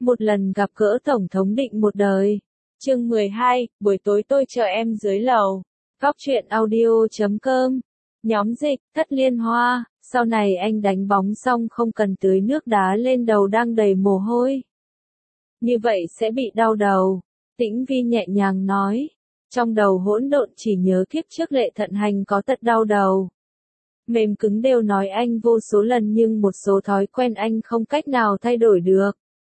Một lần gặp gỡ Tổng thống định một đời. Chương 12, buổi tối tôi chờ em dưới lầu. Góc truyện audio.com. Nhóm dịch, Thất Liên Hoa. Sau này anh đánh bóng xong không cần tưới nước đá lên đầu đang đầy mồ hôi. Như vậy sẽ bị đau đầu. Tĩnh Vi nhẹ nhàng nói. Trong đầu hỗn độn chỉ nhớ kiếp trước Lệ Thận Hành có tật đau đầu. Mềm cứng đều nói anh vô số lần nhưng một số thói quen anh không cách nào thay đổi được.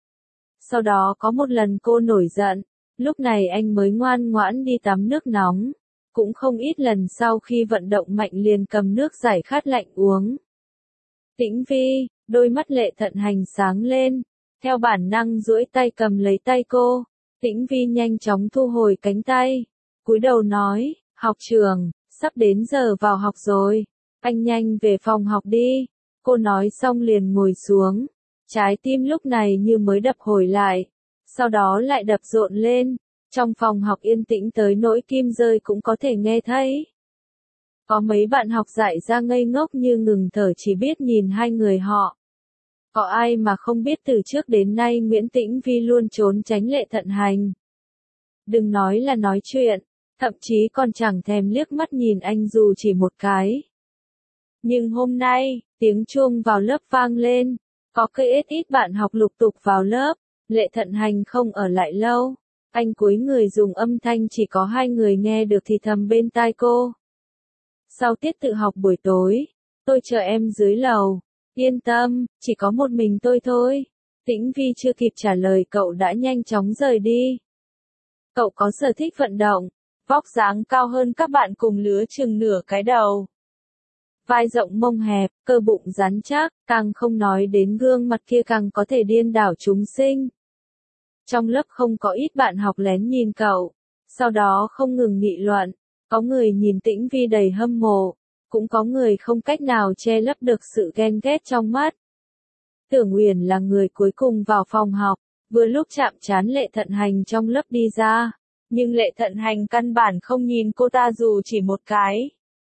Sau đó có một lần cô nổi giận, lúc này anh mới ngoan ngoãn đi tắm nước nóng. Cũng không ít lần sau khi vận động mạnh liền cầm nước giải khát lạnh uống. Tĩnh Vi, đôi mắt Lệ Thận Hành sáng lên, theo bản năng duỗi tay cầm lấy tay cô. Tĩnh Vi nhanh chóng thu hồi cánh tay, cúi đầu nói, học trưởng, sắp đến giờ vào học rồi, anh nhanh về phòng học đi. Cô nói xong liền ngồi xuống, trái tim lúc này như mới đập hồi lại, sau đó lại đập rộn lên, trong phòng học yên tĩnh tới nỗi kim rơi cũng có thể nghe thấy. Có mấy bạn học dại ra ngây ngốc như ngừng thở chỉ biết nhìn hai người họ. Có ai mà không biết từ trước đến nay Nguyễn Tĩnh Vi luôn trốn tránh Lệ Thận Hành. Đừng nói là nói chuyện, thậm chí còn chẳng thèm liếc mắt nhìn anh dù chỉ một cái. Nhưng hôm nay, tiếng chuông vào lớp vang lên, có ít bạn học lục tục vào lớp, Lệ Thận Hành không ở lại lâu. Anh cúi người dùng âm thanh chỉ có hai người nghe được thì thầm bên tai cô. Sau tiết tự học buổi tối, tôi chờ em dưới lầu. Yên tâm, chỉ có một mình tôi thôi. Tĩnh Vi chưa kịp trả lời cậu đã nhanh chóng rời đi. Cậu có sở thích vận động, vóc dáng cao hơn các bạn cùng lứa chừng nửa cái đầu. Vai rộng mông hẹp, cơ bụng rắn chắc, càng không nói đến gương mặt kia càng có thể điên đảo chúng sinh. Trong lớp không có ít bạn học lén nhìn cậu, sau đó không ngừng nghị luận, có người nhìn Tĩnh Vi đầy hâm mộ, cũng có người không cách nào che lấp được sự ghen ghét trong mắt. Tưởng Uyển là người cuối cùng vào phòng học, vừa lúc chạm trán Lệ Thận Hành trong lớp đi ra, nhưng Lệ Thận Hành căn bản không nhìn cô ta dù chỉ một cái.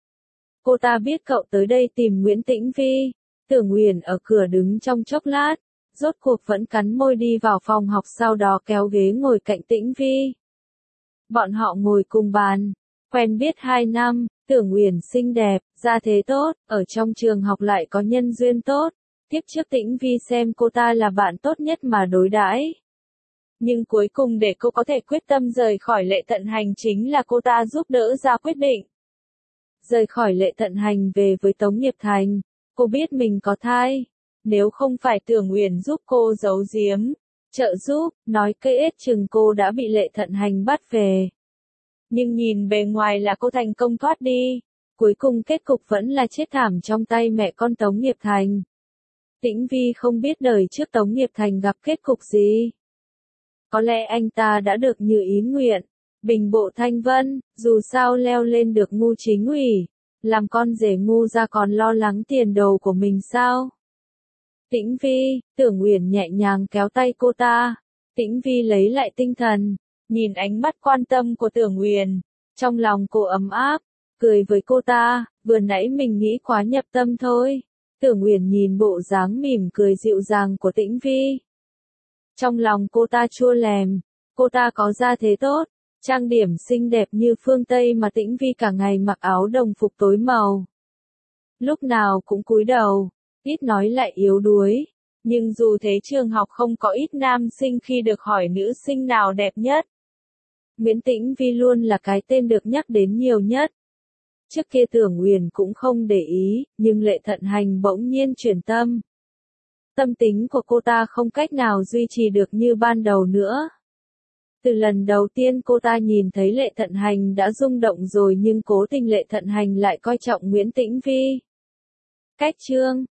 Cô ta biết cậu tới đây tìm Nguyễn Tĩnh Vi, Tưởng Uyển ở cửa đứng trong chốc lát, rốt cuộc vẫn cắn môi đi vào phòng học sau đó kéo ghế ngồi cạnh Tĩnh Vi. Bọn họ ngồi cùng bàn, quen biết 2 năm, Tưởng Uyển xinh đẹp, gia thế tốt, ở trong trường học lại có nhân duyên tốt. Tiếp trước Tĩnh Vi xem cô ta là bạn tốt nhất mà đối đãi. Nhưng cuối cùng để cô có thể quyết tâm rời khỏi Lệ Thận Hành chính là cô ta giúp đỡ ra quyết định. Rời khỏi Lệ Thận Hành về với Tống Nghiệp Thành, cô biết mình có thai. Nếu không phải Tưởng Uyển giúp cô giấu giếm, trợ giúp, nói chừng cô đã bị Lệ Thận Hành bắt về. Nhưng nhìn bề ngoài là cô thành công thoát đi, cuối cùng kết cục vẫn là chết thảm trong tay mẹ con Tống Nghiệp Thành. Tĩnh Vi không biết đời trước Tống Nghiệp Thành gặp kết cục gì. Có lẽ anh ta đã được như ý nguyện, bình bộ thanh vân, dù sao leo lên được ngu chính ủy, làm con rể ngu ra còn lo lắng tiền đồ của mình sao? Tĩnh Vi, Tưởng Uyển nhẹ nhàng kéo tay cô ta. Tĩnh Vi lấy lại tinh thần, nhìn ánh mắt quan tâm của Tưởng Uyển, trong lòng cô ấm áp, cười với cô ta, vừa nãy mình nghĩ quá nhập tâm thôi. Tưởng Uyển nhìn bộ dáng mỉm cười dịu dàng của Tĩnh Vi. Trong lòng cô ta chua lèm, cô ta có gia thế tốt, trang điểm xinh đẹp như phương Tây mà Tĩnh Vi cả ngày mặc áo đồng phục tối màu. Lúc nào cũng cúi đầu, ít nói lại yếu đuối. Nhưng dù thế trường học không có ít nam sinh khi được hỏi nữ sinh nào đẹp nhất. Nguyễn Tĩnh Vi luôn là cái tên được nhắc đến nhiều nhất. Trước kia Tưởng Uyển cũng không để ý, nhưng Lệ Thận Hành bỗng nhiên chuyển tâm. Tâm tính của cô ta không cách nào duy trì được như ban đầu nữa. Từ lần đầu tiên cô ta nhìn thấy Lệ Thận Hành đã rung động rồi nhưng cố tình Lệ Thận Hành lại coi trọng Nguyễn Tĩnh Vi. Cách chương